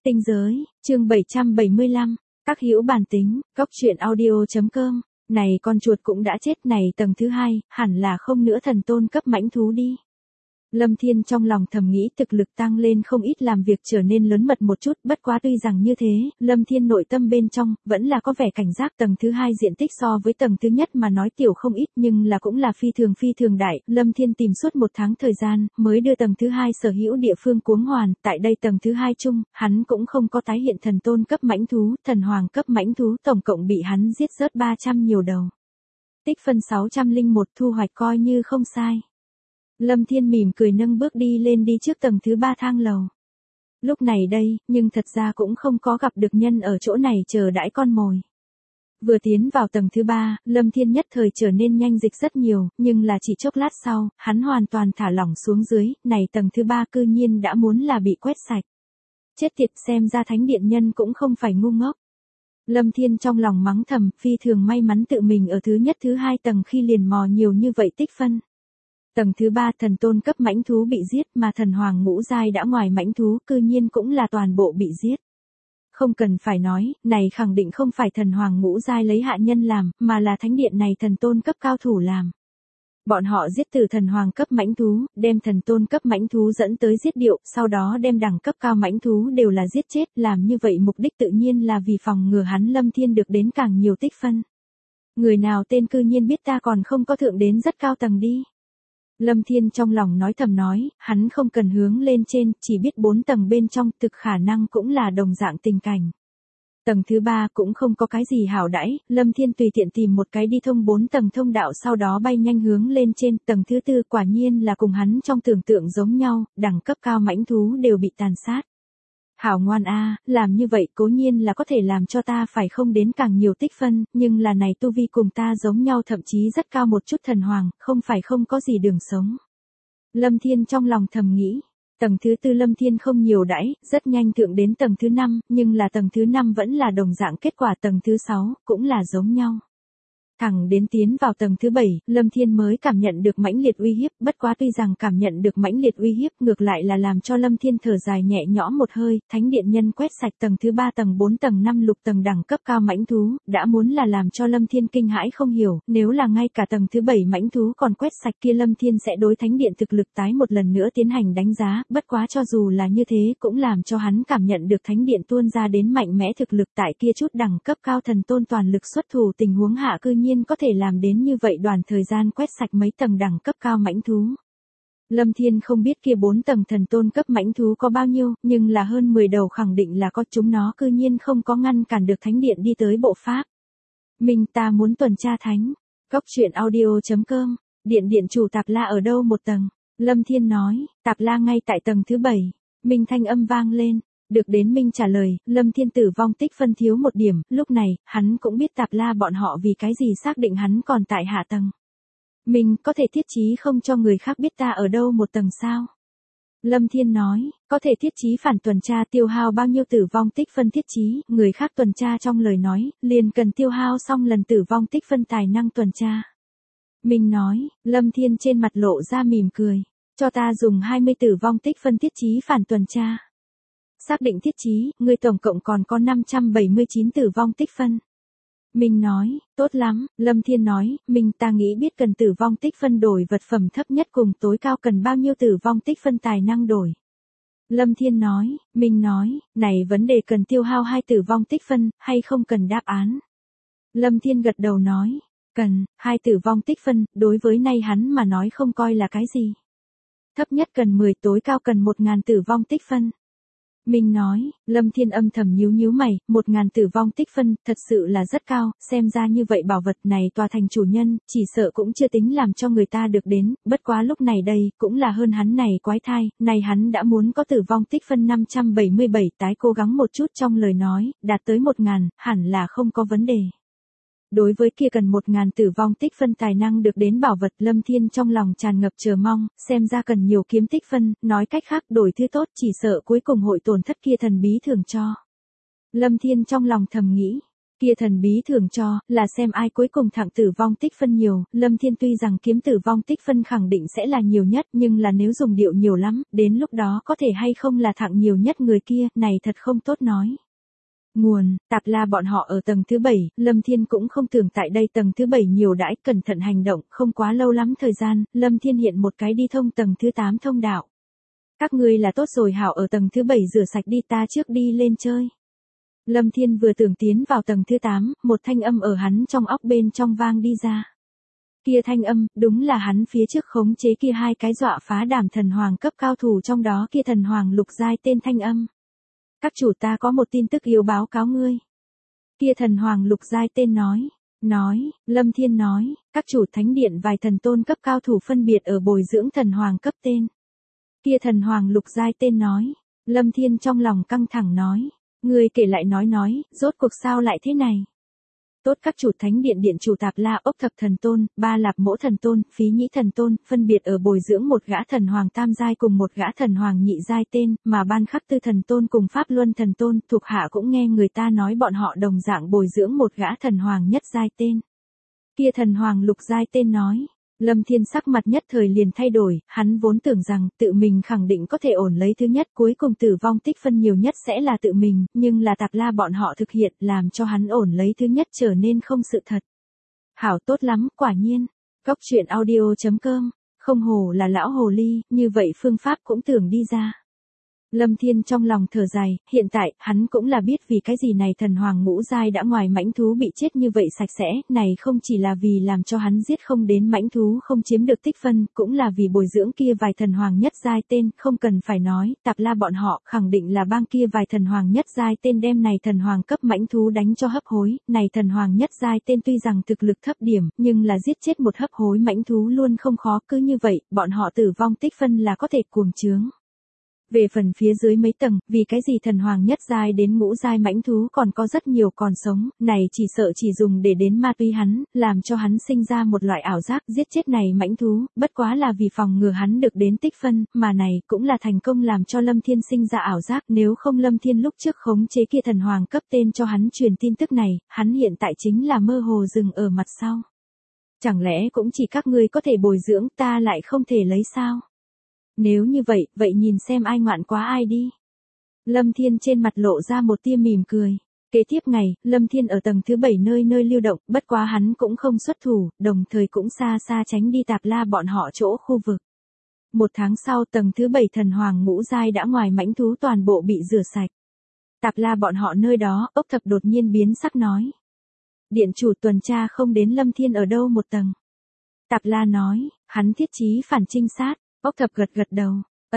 Tinh giới, chương 775, các hữu bản tính, góc truyện audio.com, này con chuột cũng đã chết này tầng thứ hai, hẳn là không nữa thần tôn cấp mãnh thú đi. Lâm Thiên trong lòng thầm nghĩ thực lực tăng lên không ít làm việc trở nên lớn mật một chút, bất quá tuy rằng như thế, Lâm Thiên nội tâm bên trong, vẫn là có vẻ cảnh giác. Tầng thứ hai diện tích so với tầng thứ nhất mà nói tiểu không ít nhưng là cũng là phi thường đại. Lâm Thiên tìm suốt một tháng thời gian, mới đưa tầng thứ hai sở hữu địa phương cuống hoàn. Tại đây tầng thứ hai chung, hắn cũng không có tái hiện thần tôn cấp mãnh thú, thần hoàng cấp mãnh thú tổng cộng bị hắn giết rớt 300 nhiều đầu. Tích phân 601 thu hoạch coi như không sai. Lâm Thiên mỉm cười nâng bước đi lên đi trước tầng thứ 3 thang lầu. Lúc này đây, nhưng thật ra cũng không có gặp được nhân ở chỗ này chờ đãi con mồi. Vừa tiến vào tầng thứ 3, Lâm Thiên nhất thời trở nên nhanh dịch rất nhiều, nhưng là chỉ chốc lát sau, hắn hoàn toàn thả lỏng xuống dưới, này tầng thứ 3 cư nhiên đã muốn là bị quét sạch. Chết tiệt, xem ra thánh điện nhân cũng không phải ngu ngốc. Lâm Thiên trong lòng mắng thầm, phi thường may mắn tự mình ở thứ nhất thứ hai tầng khi liền mò nhiều như vậy tích phân. Tầng thứ 3 thần tôn cấp mãnh thú bị giết mà thần hoàng ngũ giai đã ngoài mãnh thú cư nhiên cũng là toàn bộ bị giết. Không cần phải nói, này khẳng định không phải thần hoàng ngũ giai lấy hạ nhân làm, mà là thánh điện này thần tôn cấp cao thủ làm. Bọn họ giết từ thần hoàng cấp mãnh thú, đem thần tôn cấp mãnh thú dẫn tới giết điệu, sau đó đem đẳng cấp cao mãnh thú đều là giết chết, làm như vậy mục đích tự nhiên là vì phòng ngừa hắn Lâm Thiên được đến càng nhiều tích phân. Người nào tên cư nhiên biết ta còn không có thượng đến rất cao tầng đi. Lâm Thiên trong lòng nói thầm nói, hắn không cần hướng lên trên, chỉ biết 4 tầng bên trong thực khả năng cũng là đồng dạng tình cảnh. Tầng thứ 3 cũng không có cái gì hảo đãi, Lâm Thiên tùy tiện tìm một cái đi thông 4 tầng thông đạo sau đó bay nhanh hướng lên trên. Tầng thứ 4 quả nhiên là cùng hắn trong tưởng tượng giống nhau, đẳng cấp cao mãnh thú đều bị tàn sát. Hảo ngoan a, làm như vậy cố nhiên là có thể làm cho ta phải không đến càng nhiều tích phân, nhưng là này tu vi cùng ta giống nhau thậm chí rất cao một chút thần hoàng, không phải không có gì đường sống. Lâm Thiên trong lòng thầm nghĩ, tầng thứ 4 Lâm Thiên không nhiều đãi, rất nhanh thượng đến tầng thứ 5, nhưng là tầng thứ 5 vẫn là đồng dạng kết quả tầng thứ 6, cũng là giống nhau. Thẳng đến tiến vào tầng thứ 7, Lâm Thiên mới cảm nhận được mãnh liệt uy hiếp, bất quá tuy rằng cảm nhận được mãnh liệt uy hiếp ngược lại là làm cho Lâm Thiên thở dài nhẹ nhõm một hơi, thánh điện nhân quét sạch tầng thứ 3 tầng 4 tầng 5 lục tầng đẳng cấp cao mãnh thú, đã muốn là làm cho Lâm Thiên kinh hãi không hiểu, nếu là ngay cả tầng thứ 7 mãnh thú còn quét sạch kia Lâm Thiên sẽ đối thánh điện thực lực tái một lần nữa tiến hành đánh giá, bất quá cho dù là như thế cũng làm cho hắn cảm nhận được thánh điện tuôn ra đến mạnh mẽ thực lực tại kia chút đẳng cấp cao thần tôn toàn lực xuất thủ tình huống hạ cư nhiên có thể làm đến như vậy đoàn thời gian quét sạch mấy tầng đẳng cấp cao mãnh thú. Lâm Thiên không biết kia 4 tầng thần tôn cấp mãnh thú có bao nhiêu, nhưng là hơn 10 đầu khẳng định là có, chúng nó cư nhiên không có ngăn cản được thánh điện đi tới bộ pháp. Mình ta muốn tuần tra thánh. Góc truyện audio.com, điện chủ Tạp La ở đâu một tầng? Lâm Thiên nói, Tạp La ngay tại tầng thứ 7. Minh thanh âm vang lên. Được đến Minh trả lời, Lâm Thiên tử vong tích phân thiếu một điểm, lúc này, hắn cũng biết Tạp La bọn họ vì cái gì xác định hắn còn tại hạ tầng. Mình có thể thiết chí không cho người khác biết ta ở đâu một tầng sao? Lâm Thiên nói, có thể thiết chí phản tuần tra tiêu hao bao nhiêu tử vong tích phân thiết chí, người khác tuần tra trong lời nói, liền cần tiêu hao xong lần tử vong tích phân tài năng tuần tra. Mình nói, Lâm Thiên trên mặt lộ ra mỉm cười, cho ta dùng 20 tử vong tích phân thiết chí phản tuần tra. Xác định thiết chí, người tổng cộng còn có 579 tử vong tích phân. Mình nói, tốt lắm, Lâm Thiên nói, mình ta nghĩ biết cần tử vong tích phân đổi vật phẩm thấp nhất cùng tối cao cần bao nhiêu tử vong tích phân tài năng đổi. Lâm Thiên nói, mình nói, này vấn đề cần tiêu hao 2 tử vong tích phân, hay không cần đáp án. Lâm Thiên gật đầu nói, cần, 2 tử vong tích phân, đối với nay hắn mà nói không coi là cái gì. Thấp nhất cần 10, tối cao cần 1.000 tử vong tích phân. Mình nói, Lâm Thiên âm thầm nhíu mày, 1.000 tử vong tích phân, thật sự là rất cao, xem ra như vậy bảo vật này tòa thành chủ nhân, chỉ sợ cũng chưa tính làm cho người ta được đến, bất quá lúc này đây, cũng là hơn hắn này quái thai, này hắn đã muốn có tử vong tích phân 577 tái cố gắng một chút trong lời nói, đạt tới 1.000, hẳn là không có vấn đề. Đối với kia cần 1.000 tử vong tích phân tài năng được đến bảo vật Lâm Thiên trong lòng tràn ngập chờ mong, xem ra cần nhiều kiếm tích phân, nói cách khác đổi thứ tốt chỉ sợ cuối cùng hội tổn thất kia thần bí thường cho. Lâm Thiên trong lòng thầm nghĩ, Kia thần bí thường cho, là xem ai cuối cùng thẳng tử vong tích phân nhiều, Lâm Thiên tuy rằng kiếm tử vong tích phân khẳng định sẽ là nhiều nhất, nhưng là nếu dùng điệu nhiều lắm, đến lúc đó có thể hay không là thẳng nhiều nhất người kia, này thật không tốt nói. Nguồn, Tạp La bọn họ ở tầng thứ 7, Lâm Thiên cũng không tưởng tại đây tầng thứ 7 nhiều đãi, cẩn thận hành động, không quá lâu lắm thời gian, Lâm Thiên hiện một cái đi thông tầng thứ 8 thông đạo. Các ngươi là tốt rồi hảo ở tầng thứ 7 rửa sạch đi ta trước đi lên chơi. Lâm Thiên vừa tưởng tiến vào tầng thứ 8, một thanh âm ở hắn trong óc bên trong vang đi ra. Kia thanh âm, đúng là hắn phía trước khống chế kia hai cái dọa phá đảm thần hoàng cấp cao thủ trong đó kia thần hoàng lục giai tên thanh âm. Các chủ ta có một tin tức yếu báo cáo ngươi. Kia thần hoàng lục giai tên nói, Lâm Thiên nói, các chủ thánh điện vài thần tôn cấp cao thủ phân biệt ở bồi dưỡng thần hoàng cấp tên. Kia thần hoàng lục giai tên nói, Lâm Thiên trong lòng căng thẳng nói, ngươi kể lại nói, rốt cuộc sao lại thế này. Tốt các chủ thánh điện điện chủ Tạp La ốc thập thần tôn, ba lạp mỗ thần tôn, phí nhĩ thần tôn, phân biệt ở bồi dưỡng một gã thần hoàng tam giai cùng một gã thần hoàng nhị giai tên, mà ban khắc tư thần tôn cùng pháp luân thần tôn, thuộc hạ cũng nghe người ta nói bọn họ đồng dạng bồi dưỡng một gã thần hoàng nhất giai tên. Kia thần hoàng lục giai tên nói. Lâm Thiên sắc mặt nhất thời liền thay đổi, hắn vốn tưởng rằng tự mình khẳng định có thể ổn lấy thứ nhất, cuối cùng tử vong tích phân nhiều nhất sẽ là tự mình, nhưng là Tạp La bọn họ thực hiện làm cho hắn ổn lấy thứ nhất trở nên không sự thật. Hảo tốt lắm, quả nhiên. Góc truyện audio.com, không hồ là lão hồ ly, như vậy phương pháp cũng tưởng đi ra. Lâm Thiên trong lòng thở dài, hiện tại, hắn cũng là biết vì cái gì này thần hoàng ngũ giai đã ngoài mãnh thú bị chết như vậy sạch sẽ, này không chỉ là vì làm cho hắn giết không đến mãnh thú không chiếm được tích phân, cũng là vì bồi dưỡng kia vài thần hoàng nhất giai tên, không cần phải nói, Tạp La bọn họ khẳng định là bang kia vài thần hoàng nhất giai tên đem này thần hoàng cấp mãnh thú đánh cho hấp hối, này thần hoàng nhất giai tên tuy rằng thực lực thấp điểm, nhưng là giết chết một hấp hối mãnh thú luôn không khó, cứ như vậy, bọn họ tử vong tích phân là có thể cuồng trướng. Về phần phía dưới mấy tầng, vì cái gì thần hoàng nhất giai đến ngũ giai mãnh thú còn có rất nhiều còn sống, này chỉ sợ chỉ dùng để đến ma túy hắn, làm cho hắn sinh ra một loại ảo giác giết chết này mãnh thú, bất quá là vì phòng ngừa hắn được đến tích phân, mà này cũng là thành công làm cho Lâm Thiên sinh ra ảo giác, nếu không Lâm Thiên lúc trước khống chế kia thần hoàng cấp tên cho hắn truyền tin tức này, hắn hiện tại chính là mơ hồ dừng ở mặt sau. Chẳng lẽ cũng chỉ các ngươi có thể bồi dưỡng ta lại không thể lấy sao? Nếu như vậy, vậy nhìn xem ai ngoạn quá ai đi. Lâm Thiên trên mặt lộ ra một tia mỉm cười. Kế tiếp ngày, Lâm Thiên ở tầng thứ 7 nơi lưu động, bất quá hắn cũng không xuất thủ, đồng thời cũng xa xa tránh đi Tạp La bọn họ chỗ khu vực. Một tháng sau tầng thứ 7 thần hoàng ngũ giai đã ngoài mãnh thú toàn bộ bị rửa sạch. Tạp La bọn họ nơi đó, ốc thập đột nhiên biến sắc nói. Điện chủ tuần tra không đến Lâm Thiên ở đâu một tầng. Tạp La nói, hắn thiết chí phản trinh sát. Ốc thập gật đầu,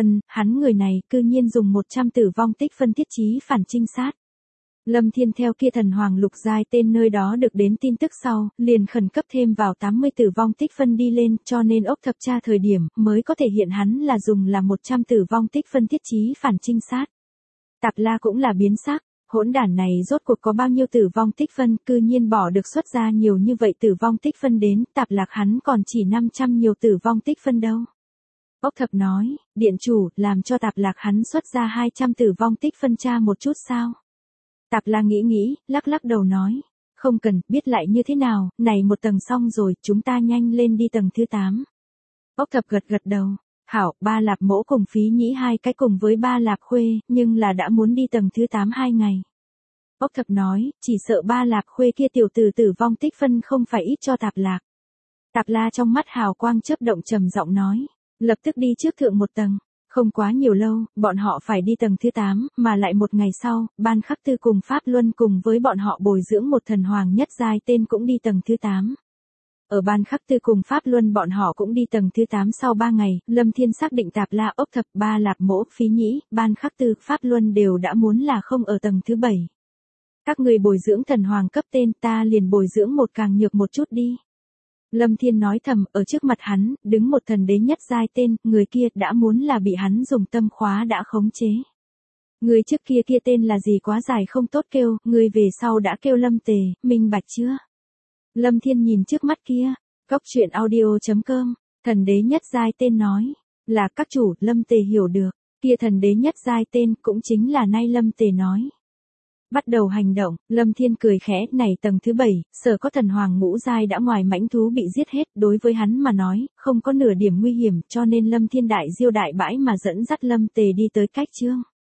hắn người này cư nhiên dùng 100 tử vong tích phân thiết chí phản trinh sát. Lâm Thiên theo kia thần hoàng lục giai tên nơi đó được đến tin tức sau, liền khẩn cấp thêm vào 80 tử vong tích phân đi lên, cho nên ốc thập tra thời điểm, mới có thể hiện hắn là dùng là 100 tử vong tích phân thiết chí phản trinh sát. Tạp La cũng là biến sắc, hỗn đản này rốt cuộc có bao nhiêu tử vong tích phân, cư nhiên bỏ được xuất ra nhiều như vậy tử vong tích phân đến, Tạp Lạc hắn còn chỉ 500 nhiều tử vong tích phân đâu. Ốc thập nói, điện chủ, làm cho Tạp Lạc hắn xuất ra 200 tử vong tích phân tra một chút sao. Tạp La nghĩ, lắc đầu nói, không cần, biết lại như thế nào, này một tầng xong rồi, chúng ta nhanh lên đi tầng thứ 8. Ốc thập gật đầu, hảo, ba lạp mỗ cùng phí nhĩ hai cái cùng với ba lạp khuê, nhưng là đã muốn đi tầng thứ 8 2 ngày. Ốc thập nói, chỉ sợ ba lạp khuê kia tiểu tử vong tích phân không phải ít cho Tạp Lạc. Tạp La trong mắt hào quang chớp động trầm giọng nói. Lập tức đi trước thượng một tầng, không quá nhiều lâu, bọn họ phải đi tầng thứ 8, mà lại một ngày sau, ban khắc tư cùng Pháp Luân cùng với bọn họ bồi dưỡng một thần hoàng nhất giai tên cũng đi tầng thứ 8. Ở ban khắc tư cùng Pháp Luân bọn họ cũng đi tầng thứ 8 sau 3 ngày, Lâm Thiên xác định Tạp La ốc thập ba lạp mỗ phí nhĩ, ban khắc tư Pháp Luân đều đã muốn là không ở tầng thứ 7. Các người bồi dưỡng thần hoàng cấp tên ta liền bồi dưỡng một càng nhược một chút đi. Lâm Thiên nói thầm, ở trước mặt hắn, đứng một thần đế nhất giai tên, người kia đã muốn là bị hắn dùng tâm khóa đã khống chế. Người trước kia tên là gì quá dài không tốt kêu, người về sau đã kêu Lâm Tề, minh bạch chưa? Lâm Thiên nhìn trước mắt kia, góc truyện audio.com, thần đế nhất giai tên nói, là các chủ, Lâm Tề hiểu được, kia thần đế nhất giai tên cũng chính là nay Lâm Tề nói. Bắt đầu hành động, Lâm Thiên cười khẽ, này tầng thứ 7, sở có thần hoàng ngũ giai đã ngoài mãnh thú bị giết hết, đối với hắn mà nói, không có nửa điểm nguy hiểm, cho nên Lâm Thiên đại diêu đại bãi mà dẫn dắt Lâm Tề đi tới cách trương.